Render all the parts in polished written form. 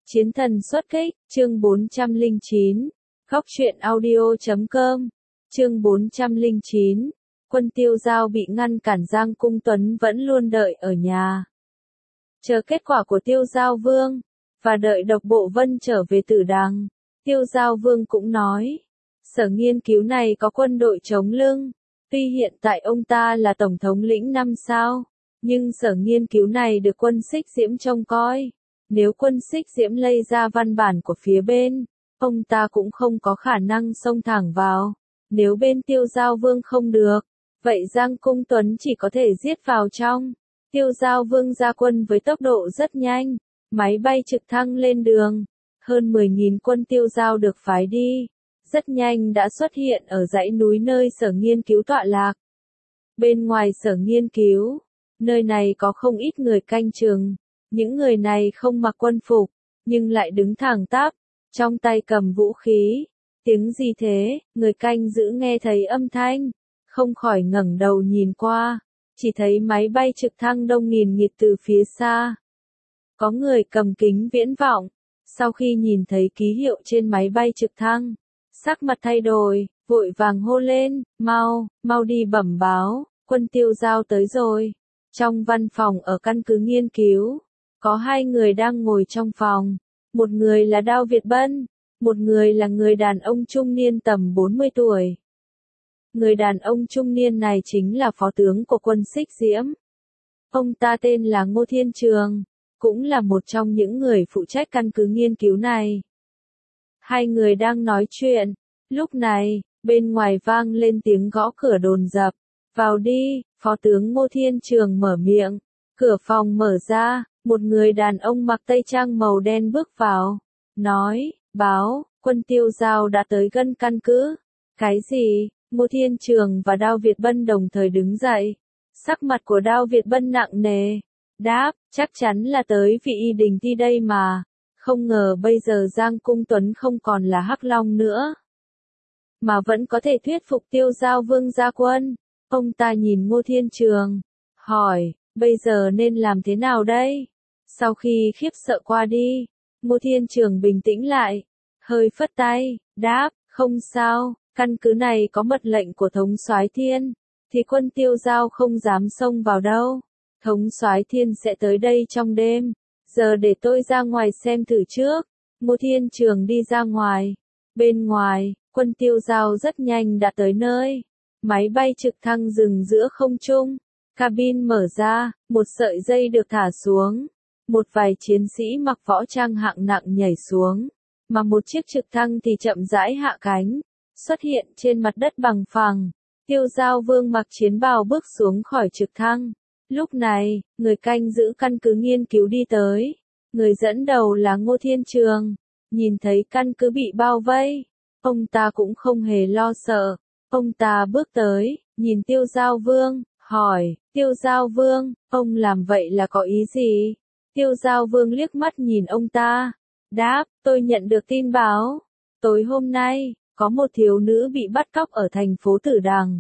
Chiến thần xuất kích, chương 409. Góc truyện audio.com. Chương 409. Quân Tiêu Giao bị ngăn cản, Giang Cung Tuấn vẫn luôn đợi ở nhà. Chờ kết quả của Tiêu Giao Vương, và đợi Độc Bộ Vân trở về Tử Đằng. Tiêu Giao Vương cũng nói, sở nghiên cứu này có quân đội chống lưng. Tuy hiện tại ông ta là tổng thống lĩnh 5 sao, nhưng sở nghiên cứu này được quân Xích Diễm trông coi. Nếu quân Xích Diễm lây ra văn bản của phía bên, ông ta cũng không có khả năng xông thẳng vào. Nếu bên Tiêu Giao Vương không được, vậy Giang Cung Tuấn chỉ có thể giết vào trong. Tiêu Giao Vương ra quân với tốc độ rất nhanh, máy bay trực thăng lên đường. Hơn 10.000 quân Tiêu Giao được phái đi, rất nhanh đã xuất hiện ở dãy núi nơi sở nghiên cứu tọa lạc. Bên ngoài sở nghiên cứu, nơi này có không ít người canh chừng. Những người này không mặc quân phục, nhưng lại đứng thẳng tắp, trong tay cầm vũ khí. Tiếng gì thế? Người canh giữ nghe thấy âm thanh, không khỏi ngẩng đầu nhìn qua, chỉ thấy máy bay trực thăng đông nghìn nghịt từ phía xa. Có người cầm kính viễn vọng, sau khi nhìn thấy ký hiệu trên máy bay trực thăng, sắc mặt thay đổi, vội vàng hô lên, mau đi bẩm báo, quân Tiêu Giao tới rồi. Trong văn phòng ở căn cứ nghiên cứu, có hai người đang ngồi trong phòng, một người là Đao Việt Bân, một người là người đàn ông trung niên tầm 40 tuổi. Người đàn ông trung niên này chính là phó tướng của quân Xích Diễm. Ông ta tên là Ngô Thiên Trường, cũng là một trong những người phụ trách căn cứ nghiên cứu này. Hai người đang nói chuyện, lúc này, bên ngoài vang lên tiếng gõ cửa dồn dập. Vào đi, phó tướng Ngô Thiên Trường mở miệng, cửa phòng mở ra. Một người đàn ông mặc tây trang màu đen bước vào, nói, báo, quân Tiêu Giao đã tới gần căn cứ. Cái gì? Ngô Thiên Trường và Đao Việt Bân đồng thời đứng dậy. Sắc mặt của Đao Việt Bân nặng nề, đáp, chắc chắn là tới vị Y Đình Ti đây mà. Không ngờ bây giờ Giang Cung Tuấn không còn là Hắc Long nữa, mà vẫn có thể thuyết phục Tiêu Giao Vương ra quân. Ông ta nhìn Ngô Thiên Trường, hỏi, bây giờ nên làm thế nào đây? Sau khi khiếp sợ qua đi, Ngô Thiên Trường bình tĩnh lại, hơi phất tay, đáp, không sao, căn cứ này có mật lệnh của Thống soái Thiên, thì quân Tiêu Giao không dám xông vào đâu. Thống soái Thiên sẽ tới đây trong đêm, giờ để tôi ra ngoài xem thử trước. Ngô Thiên Trường đi ra ngoài, bên ngoài, quân Tiêu Giao rất nhanh đã tới nơi. Máy bay trực thăng dừng giữa không trung, cabin mở ra, một sợi dây được thả xuống. Một vài chiến sĩ mặc võ trang hạng nặng nhảy xuống, mà một chiếc trực thăng thì chậm rãi hạ cánh, xuất hiện trên mặt đất bằng phẳng. Tiêu Giao Vương mặc chiến bào bước xuống khỏi trực thăng. Lúc này, người canh giữ căn cứ nghiên cứu đi tới. Người dẫn đầu là Ngô Thiên Trường. Nhìn thấy căn cứ bị bao vây, ông ta cũng không hề lo sợ. Ông ta bước tới, nhìn Tiêu Giao Vương, hỏi, Tiêu Giao Vương, ông làm vậy là có ý gì? Tiêu Giao Vương liếc mắt nhìn ông ta, đáp, tôi nhận được tin báo. Tối hôm nay, có một thiếu nữ bị bắt cóc ở thành phố Tử Đằng.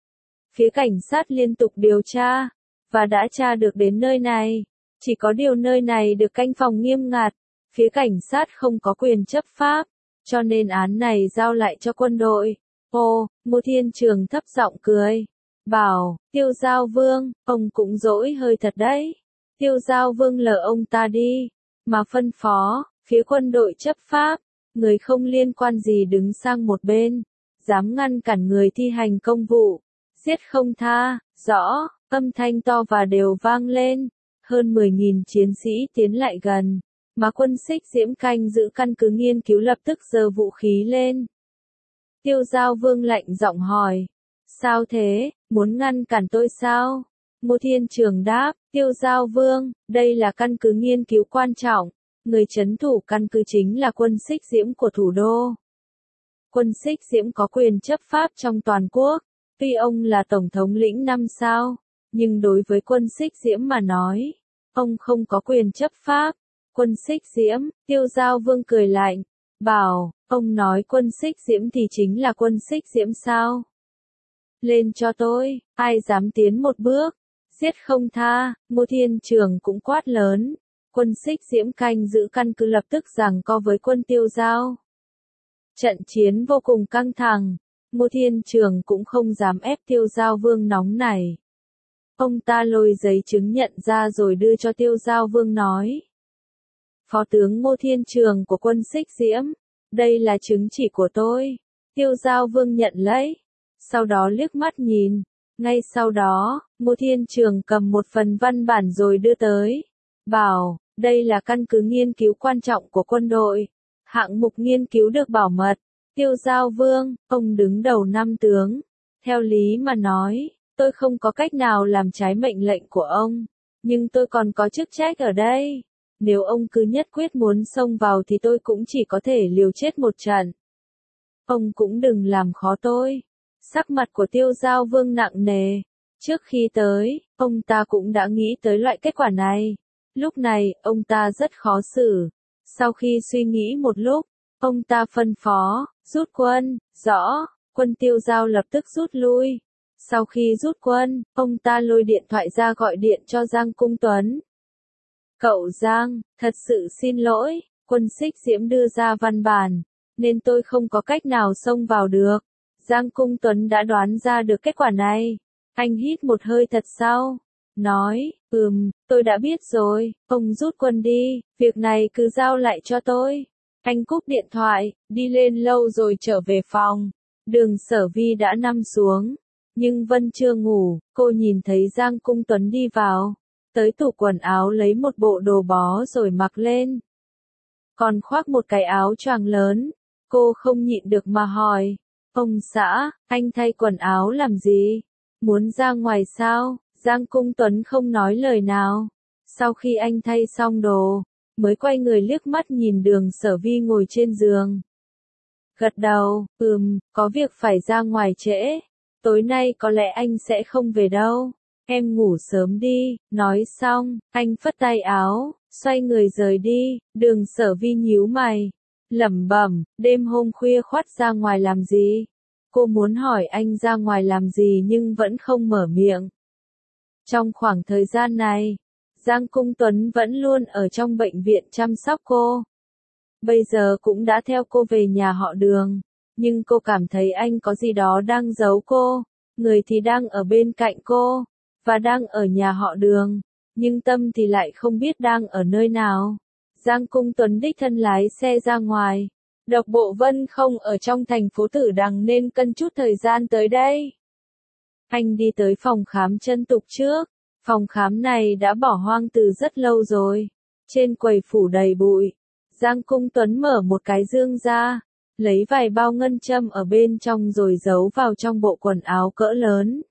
Phía cảnh sát liên tục điều tra, và đã tra được đến nơi này. Chỉ có điều nơi này được canh phòng nghiêm ngặt, phía cảnh sát không có quyền chấp pháp, cho nên án này giao lại cho quân đội. Ồ, Ngô Thiên Trường thấp giọng cười, bảo, Tiêu Giao Vương, ông cũng dỗi hơi thật đấy. Tiêu Giao Vương lờ ông ta đi, mà phân phó, phía quân đội chấp pháp, người không liên quan gì đứng sang một bên, dám ngăn cản người thi hành công vụ, giết không tha. Rõ, âm thanh to và đều vang lên, hơn 10.000 chiến sĩ tiến lại gần, mà quân Xích Diễm canh giữ căn cứ nghiên cứu lập tức giơ vũ khí lên. Tiêu Giao Vương lạnh giọng hỏi, sao thế, muốn ngăn cản tôi sao? Ngô Thiên Trường đáp, Tiêu Giao Vương, đây là căn cứ nghiên cứu quan trọng, người trấn thủ căn cứ chính là quân Xích Diễm của thủ đô. Quân Xích Diễm có quyền chấp pháp trong toàn quốc, tuy ông là tổng thống lĩnh 5 sao, nhưng đối với quân Xích Diễm mà nói, ông không có quyền chấp pháp. Quân Xích Diễm, Tiêu Giao Vương cười lạnh, bảo, ông nói quân Xích Diễm thì chính là quân Xích Diễm sao? Lên cho tôi, ai dám tiến một bước, giết không tha. Ngô Thiên Trường cũng quát lớn, Quân Xích Diễm canh giữ căn cứ lập tức giằng co với quân Tiêu Giao. Trận chiến vô cùng căng thẳng, Ngô Thiên Trường cũng không dám ép Tiêu Giao Vương nóng này. Ông ta lôi giấy chứng nhận ra rồi đưa cho Tiêu Giao Vương nói. Phó tướng Ngô Thiên Trường của quân Xích Diễm, đây là chứng chỉ của tôi. Tiêu Giao Vương nhận lấy, sau đó liếc mắt nhìn. Ngay sau đó, Ngô Thiên Trường cầm một phần văn bản rồi đưa tới. Bảo, đây là căn cứ nghiên cứu quan trọng của quân đội. Hạng mục nghiên cứu được bảo mật. Tiêu Giao Vương, ông đứng đầu 5 tướng. Theo lý mà nói, tôi không có cách nào làm trái mệnh lệnh của ông. Nhưng tôi còn có chức trách ở đây. Nếu ông cứ nhất quyết muốn xông vào thì tôi cũng chỉ có thể liều chết một trận. Ông cũng đừng làm khó tôi. Sắc mặt của Tiêu Giao Vương nặng nề. Trước khi tới, ông ta cũng đã nghĩ tới loại kết quả này. Lúc này, ông ta rất khó xử. Sau khi suy nghĩ một lúc, ông ta phân phó, rút quân, rõ, quân Tiêu Giao lập tức rút lui. Sau khi rút quân, ông ta lôi điện thoại ra gọi điện cho Giang Cung Tuấn. Cậu Giang, thật sự xin lỗi, quân Xích Diễm đưa ra văn bản, nên tôi không có cách nào xông vào được. Giang Cung Tuấn đã đoán ra được kết quả này. Anh hít một hơi thật sâu, nói, tôi đã biết rồi, ông rút quân đi, việc này cứ giao lại cho tôi. Anh cúp điện thoại, đi lên lâu rồi trở về phòng. Đường Sở Vi đã nằm xuống, nhưng Vân chưa ngủ, cô nhìn thấy Giang Cung Tuấn đi vào. Tới tủ quần áo lấy một bộ đồ bó rồi mặc lên. Còn khoác một cái áo choàng lớn, cô không nhịn được mà hỏi. Ông xã, anh thay quần áo làm gì? Muốn ra ngoài sao? Giang Cung Tuấn không nói lời nào. Sau khi anh thay xong đồ, mới quay người liếc mắt nhìn Đường Sở Vi ngồi trên giường. Gật đầu, có việc phải ra ngoài trễ. Tối nay có lẽ anh sẽ không về đâu. Em ngủ sớm đi, nói xong, anh phất tay áo, xoay người rời đi. Đường Sở Vi nhíu mày, lẩm bẩm, đêm hôm khuya khoắt ra ngoài làm gì? Cô muốn hỏi anh ra ngoài làm gì nhưng vẫn không mở miệng. Trong khoảng thời gian này, Giang Cung Tuấn vẫn luôn ở trong bệnh viện chăm sóc cô. Bây giờ cũng đã theo cô về nhà họ Đường, nhưng cô cảm thấy anh có gì đó đang giấu cô. Người thì đang ở bên cạnh cô, và đang ở nhà họ Đường, nhưng tâm thì lại không biết đang ở nơi nào. Giang Cung Tuấn đích thân lái xe ra ngoài. Độc Bộ Vân không ở trong thành phố Tử Đằng nên cần chút thời gian tới đây. Anh đi tới phòng khám Chân Tục trước. Phòng khám này đã bỏ hoang từ rất lâu rồi. Trên quầy phủ đầy bụi. Giang Cung Tuấn mở một cái dương ra, lấy vài bao ngân châm ở bên trong rồi giấu vào trong bộ quần áo cỡ lớn.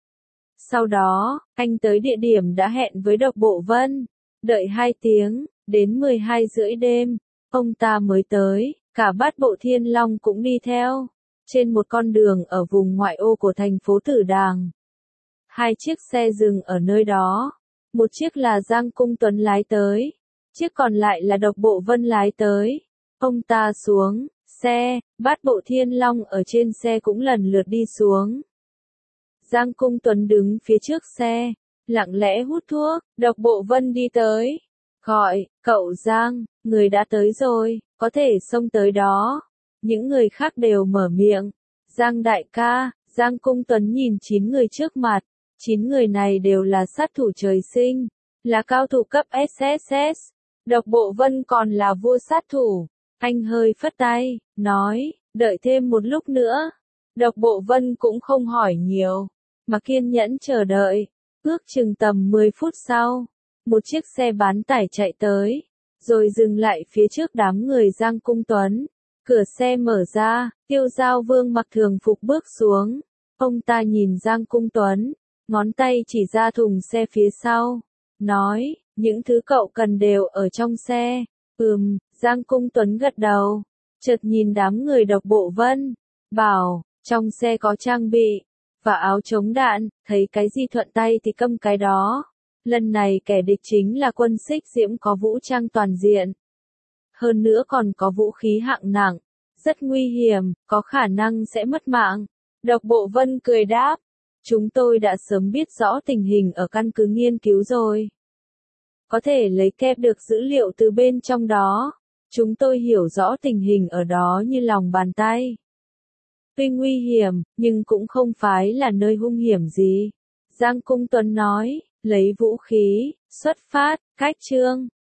Sau đó, anh tới địa điểm đã hẹn với Độc Bộ Vân. Đợi 2 tiếng, đến 12 rưỡi đêm, ông ta mới tới, cả Bát Bộ Thiên Long cũng đi theo. Trên một con đường ở vùng ngoại ô của thành phố Tử Đàng. 2 chiếc xe dừng ở nơi đó. Một chiếc là Giang Cung Tuấn lái tới. Chiếc còn lại là Độc Bộ Vân lái tới. Ông ta xuống xe, Bát Bộ Thiên Long ở trên xe cũng lần lượt đi xuống. Giang Cung Tuấn đứng phía trước xe, lặng lẽ hút thuốc. Độc Bộ Vân đi tới, gọi, cậu Giang, người đã tới rồi, có thể xông tới đó. Những người khác đều mở miệng. Giang đại ca. Giang Cung Tuấn nhìn 9 người trước mặt. 9 người này đều là sát thủ trời sinh, là cao thủ cấp SSS. Độc Bộ Vân còn là vua sát thủ. Anh hơi phất tay, nói, đợi thêm một lúc nữa. Độc Bộ Vân cũng không hỏi nhiều, mà kiên nhẫn chờ đợi. Ước chừng tầm 10 phút sau, một chiếc xe bán tải chạy tới, rồi dừng lại phía trước đám người Giang Cung Tuấn. Cửa xe mở ra, Tiêu Giao Vương mặc thường phục bước xuống. Ông ta nhìn Giang Cung Tuấn, ngón tay chỉ ra thùng xe phía sau, nói, những thứ cậu cần đều ở trong xe. Giang Cung Tuấn gật đầu, chợt nhìn đám người Độc Bộ Vân, bảo, trong xe có trang bị, và áo chống đạn, thấy cái gì thuận tay thì cầm cái đó. Lần này kẻ địch chính là quân Xích Diễm có vũ trang toàn diện. Hơn nữa còn có vũ khí hạng nặng, rất nguy hiểm, có khả năng sẽ mất mạng. Độc Bộ Vân cười đáp, chúng tôi đã sớm biết rõ tình hình ở căn cứ nghiên cứu rồi. có thể lấy kẹp được dữ liệu từ bên trong đó. Chúng tôi hiểu rõ tình hình ở đó như lòng bàn tay. Tuy nguy hiểm, nhưng cũng không phải là nơi hung hiểm gì. Giang Cung Tuấn nói, lấy vũ khí, xuất phát, cách chương.